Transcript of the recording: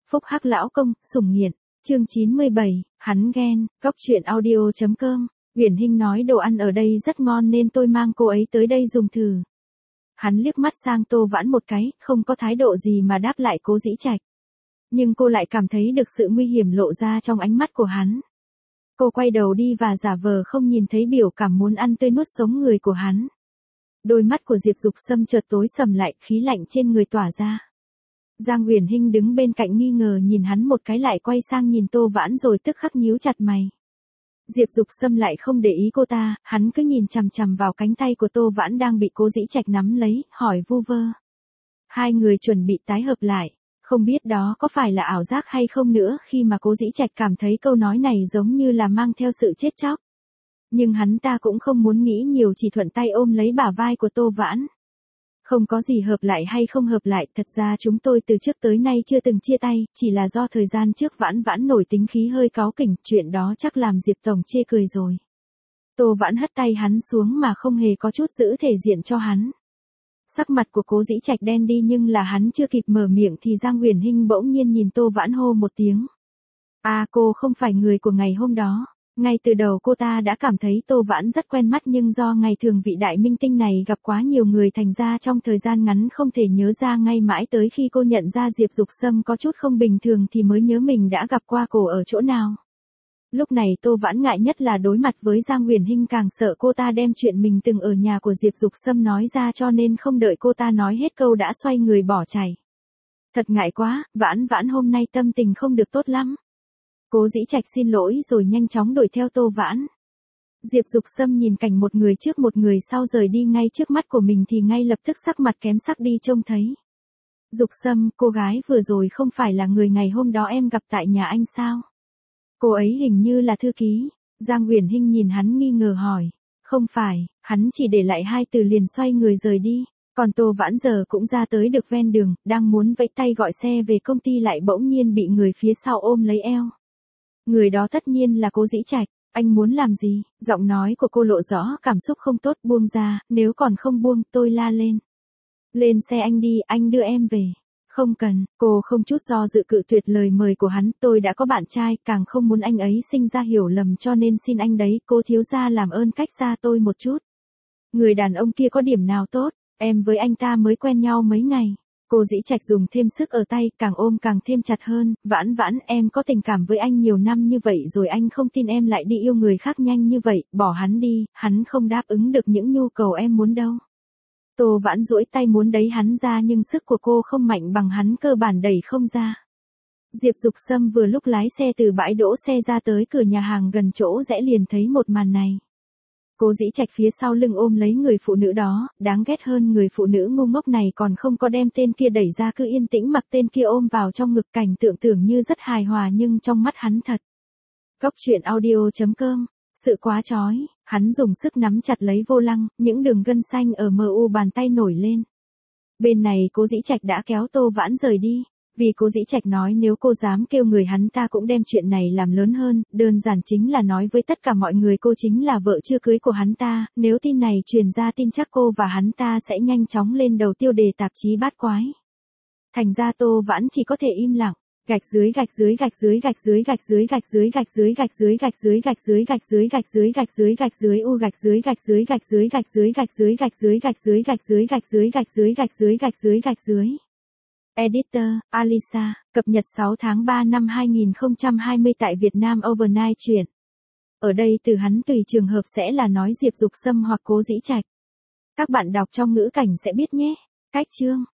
Phúc Hắc lão công, sủng nghiện. Chương 97, hắn ghen. Góc truyện audio.com. Uyển Hinh nói đồ ăn ở đây rất ngon nên tôi mang cô ấy tới đây dùng thử. Hắn liếc mắt sang Tô Vãn một cái, không có thái độ gì mà đáp lại Cố Dĩ Trạch. Nhưng cô lại cảm thấy được sự nguy hiểm lộ ra trong ánh mắt của hắn. Cô quay đầu đi và giả vờ không nhìn thấy biểu cảm muốn ăn tươi nuốt sống người của hắn. Đôi mắt của Diệp Dục Sâm chợt tối sầm lại, khí lạnh trên người tỏa ra. Giang Uyển Hinh đứng bên cạnh nghi ngờ nhìn hắn một cái lại quay sang nhìn Tô Vãn rồi tức khắc nhíu chặt mày. Diệp Dục Sâm lại không để ý cô ta, hắn cứ nhìn chằm chằm vào cánh tay của Tô Vãn đang bị Cố Dĩ Trạch nắm lấy, hỏi vu vơ. Hai người chuẩn bị tái hợp lại, không biết đó có phải là ảo giác hay không nữa khi mà Cố Dĩ Trạch cảm thấy câu nói này giống như là mang theo sự chết chóc. Nhưng hắn ta cũng không muốn nghĩ nhiều, chỉ thuận tay ôm lấy bả vai của Tô Vãn. Không có gì hợp lại hay không hợp lại, thật ra chúng tôi từ trước tới nay chưa từng chia tay, chỉ là do thời gian trước Vãn Vãn nổi tính khí hơi cáu kỉnh, chuyện đó chắc làm Diệp Tổng chê cười rồi. Tô Vãn hất tay hắn xuống mà không hề có chút giữ thể diện cho hắn. Sắc mặt của Cố Dĩ Trạch đen đi nhưng là hắn chưa kịp mở miệng thì Giang Uyển Hinh bỗng nhiên nhìn Tô Vãn hô một tiếng. Cô không phải người của ngày hôm đó. Ngay từ đầu cô ta đã cảm thấy Tô Vãn rất quen mắt nhưng do ngày thường vị đại minh tinh này gặp quá nhiều người thành ra trong thời gian ngắn không thể nhớ ra ngay, mãi tới khi cô nhận ra Diệp Dục Sâm có chút không bình thường thì mới nhớ mình đã gặp qua cô ở chỗ nào. Lúc này Tô Vãn ngại nhất là đối mặt với Giang Uyển Hinh, càng sợ cô ta đem chuyện mình từng ở nhà của Diệp Dục Sâm nói ra, cho nên không đợi cô ta nói hết câu đã xoay người bỏ chạy. Thật ngại quá, Vãn Vãn hôm nay tâm tình không được tốt lắm. Cố Dĩ Trạch xin lỗi rồi nhanh chóng đuổi theo Tô Vãn. Diệp Dục Sâm nhìn cảnh một người trước một người sau rời đi ngay trước mắt của mình thì ngay lập tức sắc mặt kém sắc đi trông thấy. Dục Sâm, cô gái vừa rồi không phải là người ngày hôm đó em gặp tại nhà anh sao? Cô ấy hình như là thư ký. Giang Uyển Hinh nhìn hắn nghi ngờ hỏi. Không phải, hắn chỉ để lại hai từ liền xoay người rời đi. Còn Tô Vãn giờ cũng ra tới được ven đường, đang muốn vẫy tay gọi xe về công ty lại bỗng nhiên bị người phía sau ôm lấy eo. Người đó tất nhiên là Cố Dĩ Trạch. Anh muốn làm gì? Giọng nói của cô lộ rõ cảm xúc không tốt. Buông ra, nếu còn không buông tôi la lên. Lên xe anh đi, anh đưa em về. Không cần, cô không chút do dự cự tuyệt lời mời của hắn, tôi đã có bạn trai, càng không muốn anh ấy sinh ra hiểu lầm cho nên xin anh đấy, cô thiếu gia làm ơn cách xa tôi một chút. Người đàn ông kia có điểm nào tốt, em với anh ta mới quen nhau mấy ngày. Cố Dĩ Trạch dùng thêm sức ở tay, càng ôm càng thêm chặt hơn. Vãn Vãn, em có tình cảm với anh nhiều năm như vậy rồi, anh không tin em lại đi yêu người khác nhanh như vậy, bỏ hắn đi, hắn không đáp ứng được những nhu cầu em muốn đâu. Tô Vãn duỗi tay muốn đẩy hắn ra nhưng sức của cô không mạnh bằng hắn, cơ bản đẩy không ra. Diệp Dục Sâm vừa lúc lái xe từ bãi đỗ xe ra tới cửa nhà hàng gần chỗ rẽ liền thấy một màn này. Cố Dĩ Trạch phía sau lưng ôm lấy người phụ nữ đó, đáng ghét hơn người phụ nữ ngu ngốc này còn không có đem tên kia đẩy ra, cứ yên tĩnh mặc tên kia ôm vào trong ngực, cảnh tượng tưởng như rất hài hòa nhưng trong mắt hắn thật. Góc truyện audio.com. Sự quá chói, hắn dùng sức nắm chặt lấy vô lăng, những đường gân xanh ở mu bàn tay nổi lên. Bên này Cố Dĩ Trạch đã kéo Tô Vãn rời đi, vì Cố Dĩ Trạch nói nếu cô dám kêu người hắn ta cũng đem chuyện này làm lớn hơn, đơn giản chính là nói với tất cả mọi người cô chính là vợ chưa cưới của hắn ta, nếu tin này truyền ra tin chắc cô và hắn ta sẽ nhanh chóng lên đầu tiêu đề tạp chí bát quái. Thành ra Tô Vãn chỉ có thể im lặng. Gạch dưới gạch dưới gạch dưới gạch dưới gạch dưới gạch dưới gạch dưới gạch dưới gạch dưới gạch dưới gạch dưới gạch dưới gạch dưới gạch dưới u gạch dưới gạch dưới gạch dưới gạch dưới gạch dưới gạch dưới gạch dưới gạch dưới gạch dưới gạch dưới gạch dưới gạch dưới gạch dưới. Editor, Alisa, cập nhật 6 tháng 3 năm 2020 tại Việt Nam Overnight truyện. Ở đây từ hắn tùy trường hợp sẽ là nói Diệp Dục Sâm hoặc Cố Dĩ Trạch. Các bạn đọc trong ngữ cảnh sẽ biết nhé. Cách chương